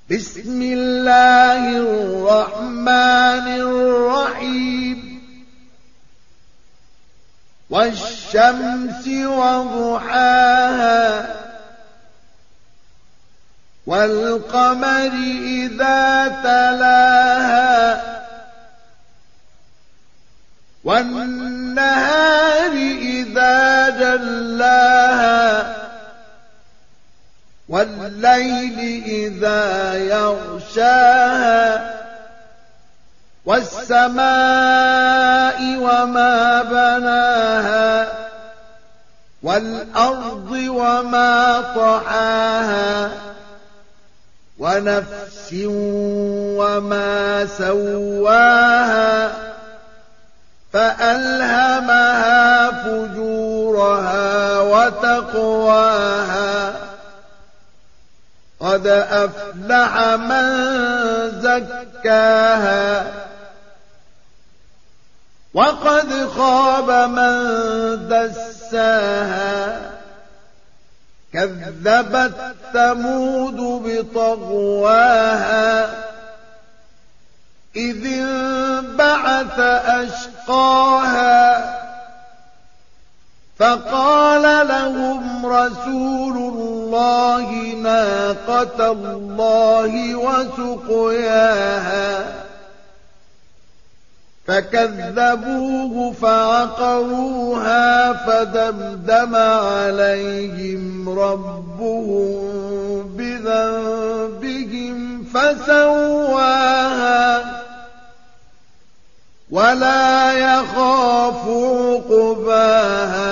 بسم الله الرحمن الرحيم والشمس وضحاها والقمر إذا تلاها والنهار إذا جلاها والليل إذا يغشاها والسماء وما بناها والأرض وما طحاها ونفس وما سواها فألهمها فجورها وتقواها قد أفلح من زكاها وقد خاب من دساها كذبت ثمود بطغواها إذ انبعث أشقاها فقال لهم رسول الله ناقة الله وسقياها فكذبوه فعقروها فدمدم عليهم ربهم بذنبهم فسواها ولا يخاف عقباها